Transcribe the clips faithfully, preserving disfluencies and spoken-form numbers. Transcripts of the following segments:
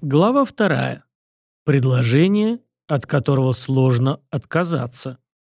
Глава вторая. Предложение, от которого сложно отказаться.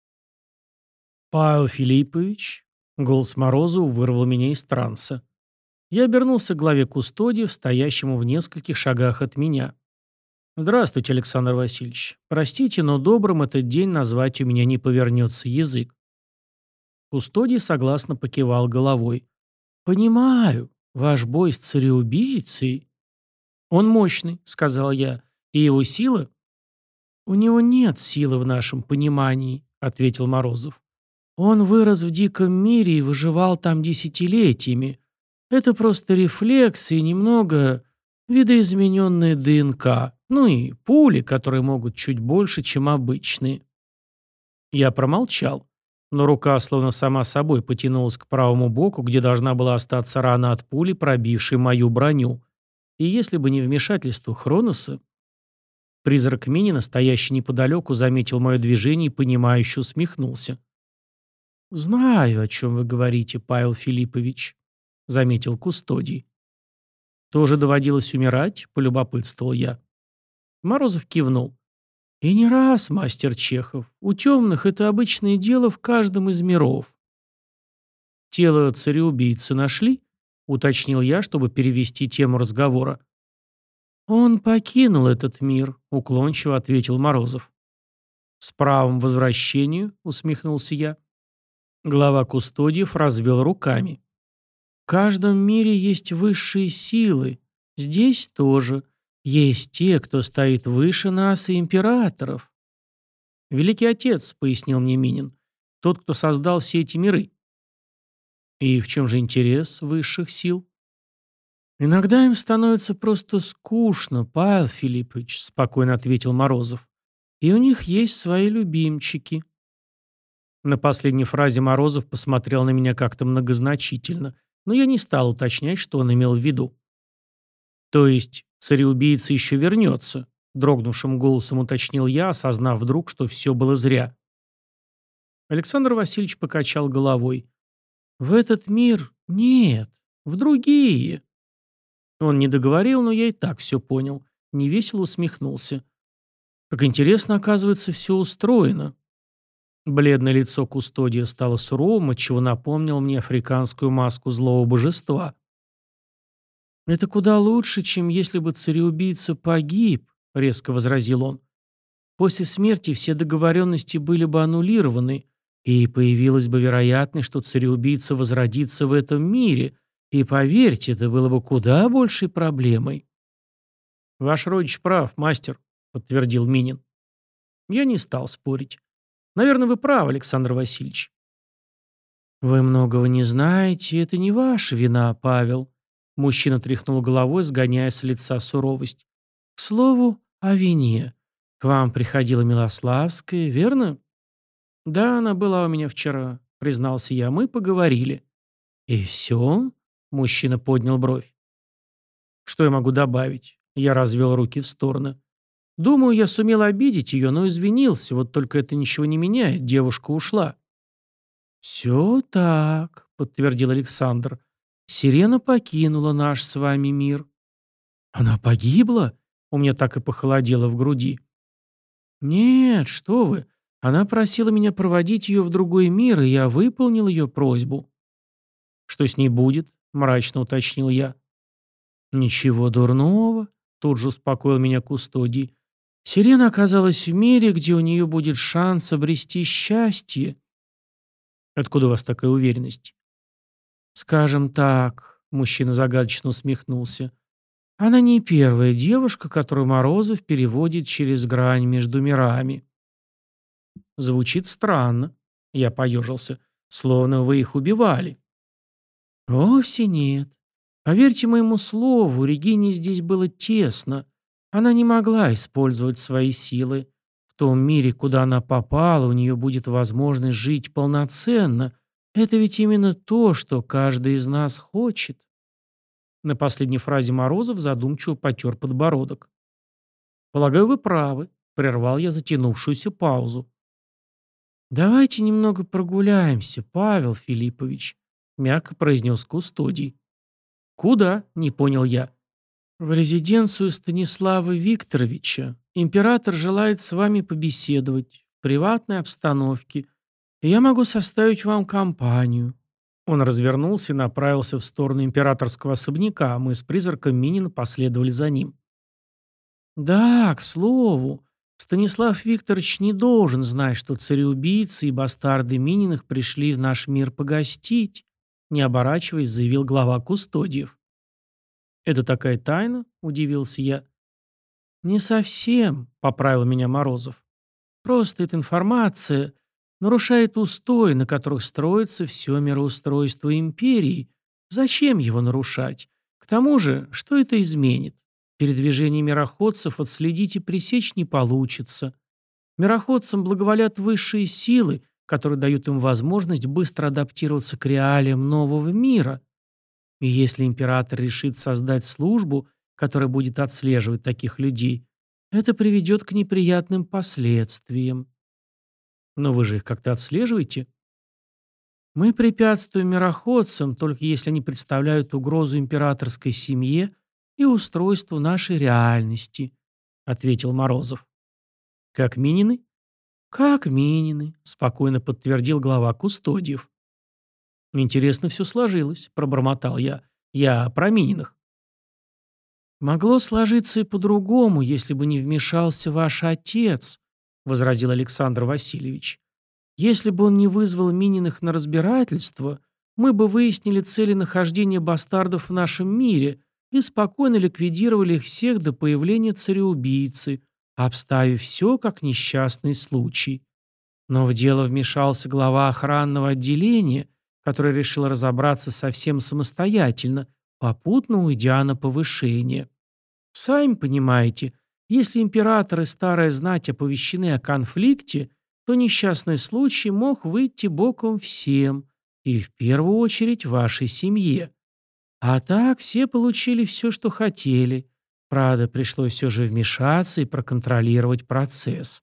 «Павел Филиппович», — голос Морозова вырвал меня из транса. Я обернулся к главе кустодиев, стоящему в нескольких шагах от меня. «Здравствуйте, Александр Васильевич. Простите, но добрым этот день назвать у меня не повернется язык». Кустодий согласно покивал головой. «Понимаю, ваш бой с цареубийцей...» «Он мощный», — сказал я, — «и его сила...» «У него нет силы в нашем понимании», — ответил Морозов. «Он вырос в диком мире и выживал там десятилетиями. Это просто рефлексы и немного видоизмененная ДНК, ну и пули, которые могут чуть больше, чем обычные». Я промолчал, но рука словно сама собой потянулась к правому боку, где должна была остаться рана от пули, пробившей мою броню. И если бы не вмешательство Хроноса... Призрак Минина, стоящий неподалеку, заметил мое движение и, понимающе усмехнулся. «Знаю, о чем вы говорите, Павел Филиппович», — заметил Кустодий. «Тоже доводилось умирать?» — полюбопытствовал я. Морозов кивнул. «И не раз, мастер Чехов. У темных это обычное дело в каждом из миров». «Тело цареубийцы нашли?» — уточнил я, чтобы перевести тему разговора. «Он покинул этот мир», — уклончиво ответил Морозов. «С правом возвращению», — усмехнулся я. Глава кустодиев развел руками. «В каждом мире есть высшие силы. Здесь тоже. Есть те, кто стоит выше нас и императоров». «Великий Отец», — пояснил мне Минин, — «тот, кто создал все эти миры». «И в чем же интерес высших сил?» «Иногда им становится просто скучно, Павел Филиппович», — спокойно ответил Морозов. «И у них есть свои любимчики». На последней фразе Морозов посмотрел на меня как-то многозначительно, но я не стал уточнять, что он имел в виду. «То есть цареубийца еще вернется?» — дрогнувшим голосом уточнил я, осознав вдруг, что все было зря. Александр Васильевич покачал головой. «В этот мир нет, в другие». Он не договорил, но я и так все понял. Невесело усмехнулся. Как интересно, оказывается, все устроено. Бледное лицо кустодия стало суровым, отчего напомнило мне африканскую маску злого божества. «Это куда лучше, чем если бы цареубийца погиб», — резко возразил он. «После смерти все договоренности были бы аннулированы, и появилась бы вероятность, что цареубийца возродится в этом мире, и, поверьте, это было бы куда большей проблемой». «Ваш родич прав, мастер», — подтвердил Минин. Я не стал спорить. «Наверное, вы правы, Александр Васильевич». «Вы многого не знаете, это не ваша вина, Павел», — мужчина тряхнул головой, сгоняя с лица суровость. «К слову, о вине. К вам приходила Милославская, верно?» «Да, она была у меня вчера», — признался я. «Мы поговорили». «И все?» — мужчина поднял бровь. «Что я могу добавить?» Я развел руки в стороны. «Думаю, я сумел обидеть ее, но извинился. Вот только это ничего не меняет. Девушка ушла». «Все так», — подтвердил Александр. «Сирена покинула наш с вами мир». «Она погибла?» У меня так и похолодело в груди. «Нет, что вы. Она просила меня проводить ее в другой мир, и я выполнил ее просьбу». «Что с ней будет?» — мрачно уточнил я. «Ничего дурного», — тут же успокоил меня кустодий. «Сирена оказалась в мире, где у нее будет шанс обрести счастье». «Откуда у вас такая уверенность?» «Скажем так», — мужчина загадочно усмехнулся, — «она не первая девушка, которую Морозов переводит через грань между мирами». «Звучит странно», — я поежился, — «словно вы их убивали». «Вовсе нет. Поверьте моему слову, Регине здесь было тесно. Она не могла использовать свои силы. В том мире, куда она попала, у нее будет возможность жить полноценно. Это ведь именно то, что каждый из нас хочет». На последней фразе Морозов задумчиво потер подбородок. «Полагаю, вы правы», — прервал я затянувшуюся паузу. «Давайте немного прогуляемся, Павел Филиппович», — мягко произнес кустодий. «Куда?» — не понял я. В резиденцию Станислава Викторовича. Император желает с вами побеседовать в приватной обстановке, и я могу составить вам компанию». Он развернулся и направился в сторону императорского особняка, а мы с призраком Минина последовали за ним. «Да, к слову, Станислав Викторович не должен знать, что цареубийцы и бастарды Мининых пришли в наш мир погостить», не оборачиваясь, заявил глава кустодиев. «Это такая тайна?» – удивился я. «Не совсем», – поправил меня Морозов. «Просто эта информация нарушает устои, на которых строится все мироустройство империи. Зачем его нарушать? К тому же, что это изменит? Передвижение мироходцев отследить и пресечь не получится. Мироходцам благоволят высшие силы, которые дают им возможность быстро адаптироваться к реалиям нового мира. И если император решит создать службу, которая будет отслеживать таких людей, это приведет к неприятным последствиям. Но вы же их как-то отслеживаете? Мы препятствуем мироходцам, только если они представляют угрозу императорской семье и устройству нашей реальности, ответил Морозов. Как Минины? Как Минины, спокойно подтвердил глава кустодиев. «Интересно все сложилось», — пробормотал я. «Я про Мининых». «Могло сложиться и по-другому, если бы не вмешался ваш отец», — возразил Александр Васильевич. «Если бы он не вызвал Мининых на разбирательство, мы бы выяснили цели нахождения бастардов в нашем мире и спокойно ликвидировали их всех до появления цареубийцы, обставив все как несчастный случай. Но в дело вмешался глава охранного отделения, который решил разобраться совсем самостоятельно, попутно уйдя на повышение. Сами понимаете, если император и старая знать оповещены о конфликте, то несчастный случай мог выйти боком всем, и в первую очередь вашей семье. А так все получили все, что хотели. Правда, пришлось все же вмешаться и проконтролировать процесс.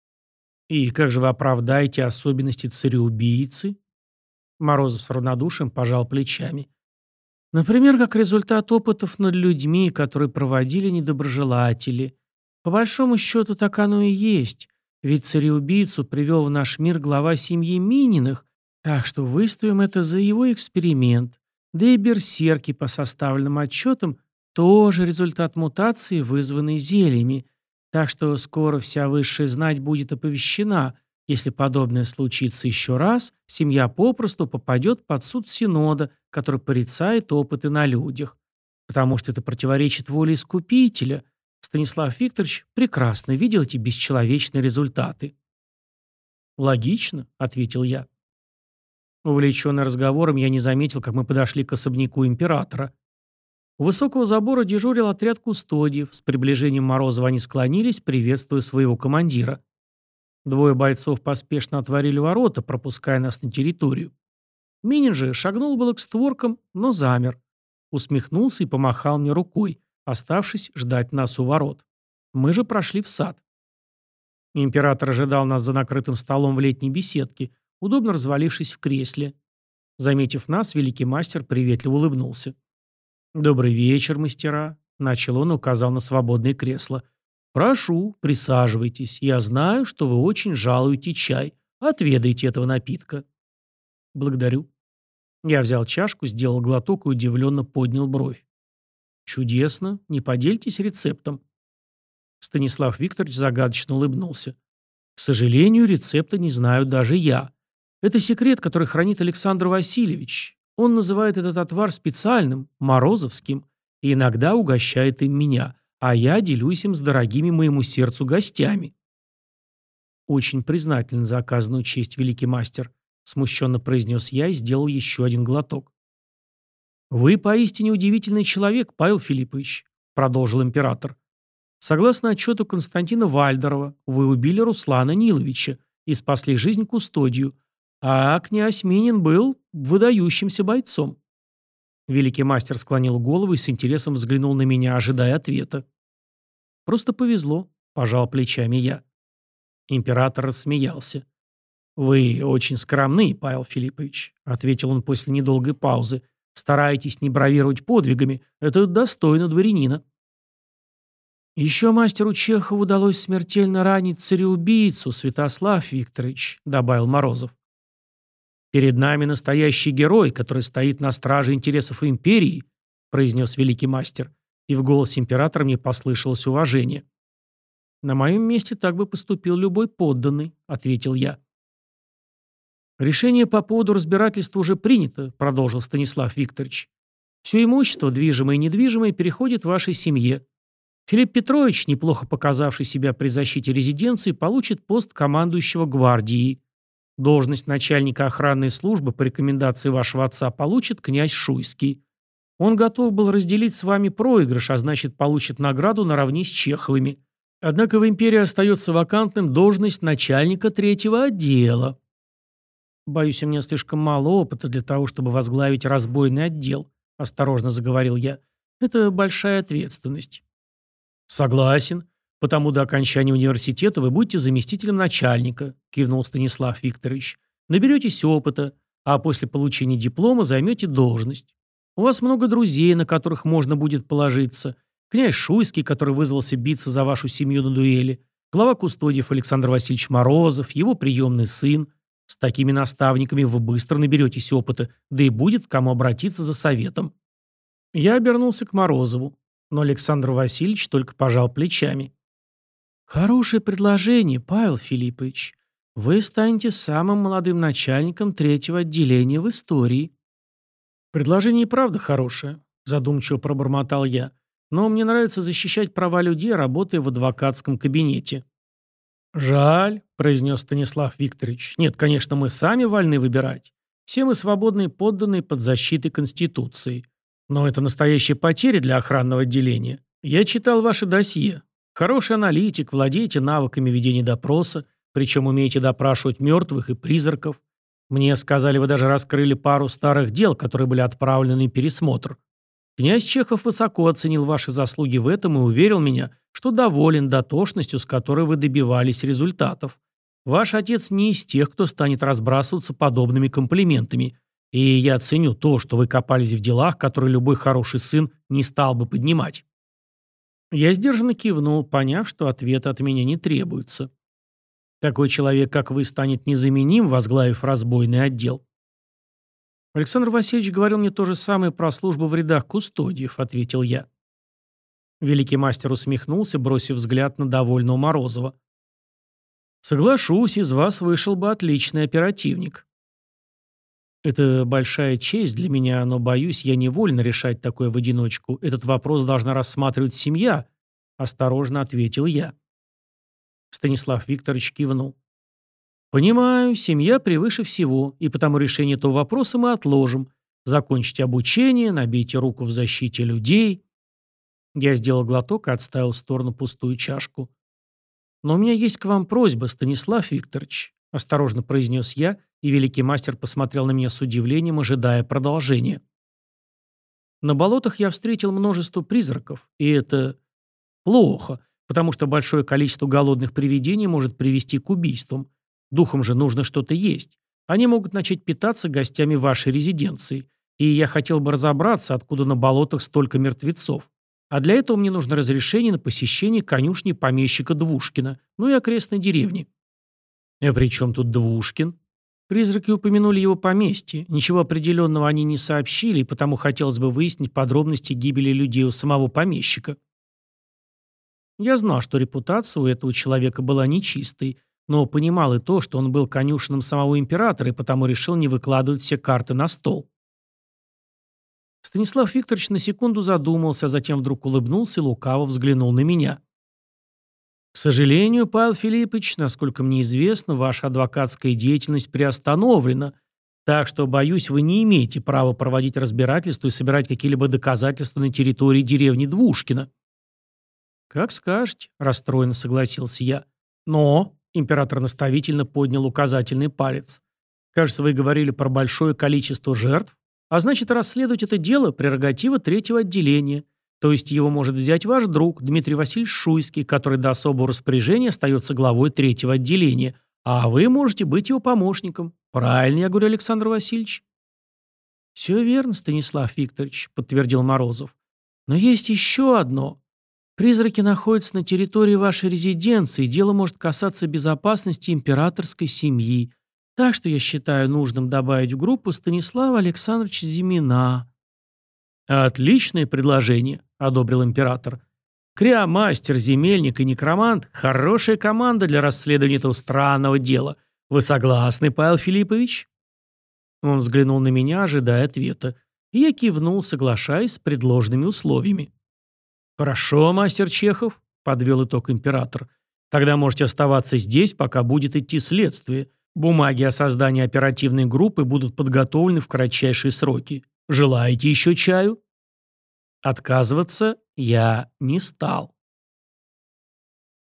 И как же вы оправдаете особенности цареубийцы? Морозов с равнодушием пожал плечами. Например, как результат опытов над людьми, которые проводили недоброжелатели. По большому счету так оно и есть, ведь цареубийцу привел в наш мир глава семьи Мининых, так что выставим это за его эксперимент. Да и берсерки по составленным отчетам тоже результат мутации, вызванной зельями. Так что скоро вся высшая знать будет оповещена. Если подобное случится еще раз, семья попросту попадет под суд Синода, который порицает опыты на людях. Потому что это противоречит воле Искупителя. Станислав Викторович прекрасно видел эти бесчеловечные результаты. «Логично», — ответил я. Увлеченный разговором, я не заметил, как мы подошли к особняку императора. У высокого забора дежурил отряд кустодиев. С приближением Морозова они склонились, приветствуя своего командира. Двое бойцов поспешно отворили ворота, пропуская нас на территорию. Минин же шагнул было к створкам, но замер. Усмехнулся и помахал мне рукой, оставшись ждать нас у ворот. Мы же прошли в сад. Император ожидал нас за накрытым столом в летней беседке, удобно развалившись в кресле. Заметив нас, великий мастер приветливо улыбнулся. «Добрый вечер, мастера», — начал он и указал на свободное кресло. «Прошу, присаживайтесь. Я знаю, что вы очень жалуете чай. Отведайте этого напитка». «Благодарю». Я взял чашку, сделал глоток и удивленно поднял бровь. «Чудесно. Не поделитесь рецептом». Станислав Викторович загадочно улыбнулся. «К сожалению, рецепта не знаю даже я. Это секрет, который хранит Александр Васильевич. Он называет этот отвар специальным, морозовским, и иногда угощает им меня, а я делюсь им с дорогими моему сердцу гостями». «Очень признателен за оказанную честь, великий мастер», смущенно произнес я и сделал еще один глоток. «Вы поистине удивительный человек, Павел Филиппович», продолжил император. «Согласно отчету Константина Вальдерова, вы убили Руслана Ниловича и спасли жизнь кустодию, а князь Минин был выдающимся бойцом». Великий мастер склонил голову и с интересом взглянул на меня, ожидая ответа. «Просто повезло», – пожал плечами я. Император рассмеялся. «Вы очень скромны, Павел Филиппович», – ответил он после недолгой паузы. «Старайтесь не бравировать подвигами. Это достойно дворянина». Еще мастеру Чехову удалось смертельно ранить цареубийцу, Святослав Викторович, добавил Морозов. Перед нами настоящий герой, который стоит на страже интересов империи, произнес великий мастер, и в голосе императора мне послышалось уважение. На моем месте так бы поступил любой подданный, ответил я. Решение по поводу разбирательства уже принято, продолжил Станислав Викторович. Все имущество, движимое и недвижимое, переходит вашей семье. Филипп Петрович, неплохо показавший себя при защите резиденции, получит пост командующего гвардией. Должность начальника охранной службы по рекомендации вашего отца получит князь Шуйский. Он готов был разделить с вами проигрыш, а значит получит награду наравне с Чеховыми. Однако в империи остается вакантным должность начальника третьего отдела. Боюсь, у меня слишком мало опыта для того, чтобы возглавить разбойный отдел, осторожно заговорил я. Это большая ответственность. Согласен. Потому до окончания университета вы будете заместителем начальника, кивнул Станислав Викторович. Наберетесь опыта, а после получения диплома займете должность. У вас много друзей, на которых можно будет положиться. Князь Шуйский, который вызвался биться за вашу семью на дуэли, глава кустодиев Александр Васильевич Морозов, его приемный сын. С такими наставниками вы быстро наберетесь опыта, да и будет к кому обратиться за советом. Я обернулся к Морозову, но Александр Васильевич только пожал плечами. Хорошее предложение, Павел Филиппович. Вы станете самым молодым начальником третьего отделения в истории. Предложение и правда хорошее, задумчиво пробормотал я. Но мне нравится защищать права людей, работая в адвокатском кабинете. «Жаль», — произнес Станислав Викторович. «Нет, конечно, мы сами вольны выбирать. Все мы свободные подданные под защитой Конституции. Но это настоящая потеря для охранного отделения. Я читал ваше досье. Хороший аналитик, владеете навыками ведения допроса, причем умеете допрашивать мертвых и призраков. Мне сказали, вы даже раскрыли пару старых дел, которые были отправлены на пересмотр. Князь Чехов высоко оценил ваши заслуги в этом и уверил меня, что доволен дотошностью, с которой вы добивались результатов. Ваш отец не из тех, кто станет разбрасываться подобными комплиментами. И я ценю то, что вы копались в делах, которые любой хороший сын не стал бы поднимать». Я сдержанно кивнул, поняв, что ответа от меня не требуется. Такой человек, как вы, станет незаменим, возглавив разбойный отдел. Александр Васильевич говорил мне то же самое про службу в рядах кустодиев, ответил я. Великий мастер усмехнулся, бросив взгляд на довольного Морозова. Соглашусь, из вас вышел бы отличный оперативник. Это большая честь для меня, но, боюсь, я невольно решать такое в одиночку. Этот вопрос должна рассматривать семья, осторожно ответил я. Станислав Викторович кивнул. Понимаю, семья превыше всего, и потому решение этого вопроса мы отложим. Закончите обучение, набейте руку в защите людей. Я сделал глоток и отставил в сторону пустую чашку. Но у меня есть к вам просьба, Станислав Викторович, осторожно произнес я, и великий мастер посмотрел на меня с удивлением, ожидая продолжения. На болотах я встретил множество призраков, и это плохо, потому что большое количество голодных привидений может привести к убийствам. Духам же нужно что-то есть. Они могут начать питаться гостями вашей резиденции, и я хотел бы разобраться, откуда на болотах столько мертвецов. А для этого мне нужно разрешение на посещение конюшни помещика Двушкина, ну и окрестной деревни. А при чем тут Двушкин? Призраки упомянули его поместье. Ничего определенного они не сообщили, и потому хотелось бы выяснить подробности гибели людей у самого помещика. Я знал, что репутация у этого человека была нечистой, но понимал и то, что он был конюшенным самого императора, и потому решил не выкладывать все карты на стол. Станислав Викторович на секунду задумался, а затем вдруг улыбнулся и лукаво взглянул на меня. «К сожалению, Павел Филиппович, насколько мне известно, ваша адвокатская деятельность приостановлена, так что, боюсь, вы не имеете права проводить разбирательство и собирать какие-либо доказательства на территории деревни Двушкина». «Как скажете», – расстроенно согласился я. «Но», – император наставительно поднял указательный палец, «кажется, вы говорили про большое количество жертв, а значит, расследовать это дело – прерогатива третьего отделения». То есть его может взять ваш друг Дмитрий Васильевич Шуйский, который до особого распоряжения остается главой третьего отделения, а вы можете быть его помощником. Правильно я говорю, Александр Васильевич? Все верно, Станислав Викторович, подтвердил Морозов. Но есть еще одно. Призраки находятся на территории вашей резиденции, и дело может касаться безопасности императорской семьи. Так что я считаю нужным добавить в группу Станислава Александровича Зимина». «Отличное предложение», — одобрил император. «Криомастер, земельник и некромант — хорошая команда для расследования этого странного дела. Вы согласны, Павел Филиппович?» Он взглянул на меня, ожидая ответа, и я кивнул, соглашаясь с предложенными условиями. «Хорошо, мастер Чехов», — подвел итог император. «Тогда можете оставаться здесь, пока будет идти следствие. Бумаги о создании оперативной группы будут подготовлены в кратчайшие сроки. Желаете еще чаю?» Отказываться я не стал.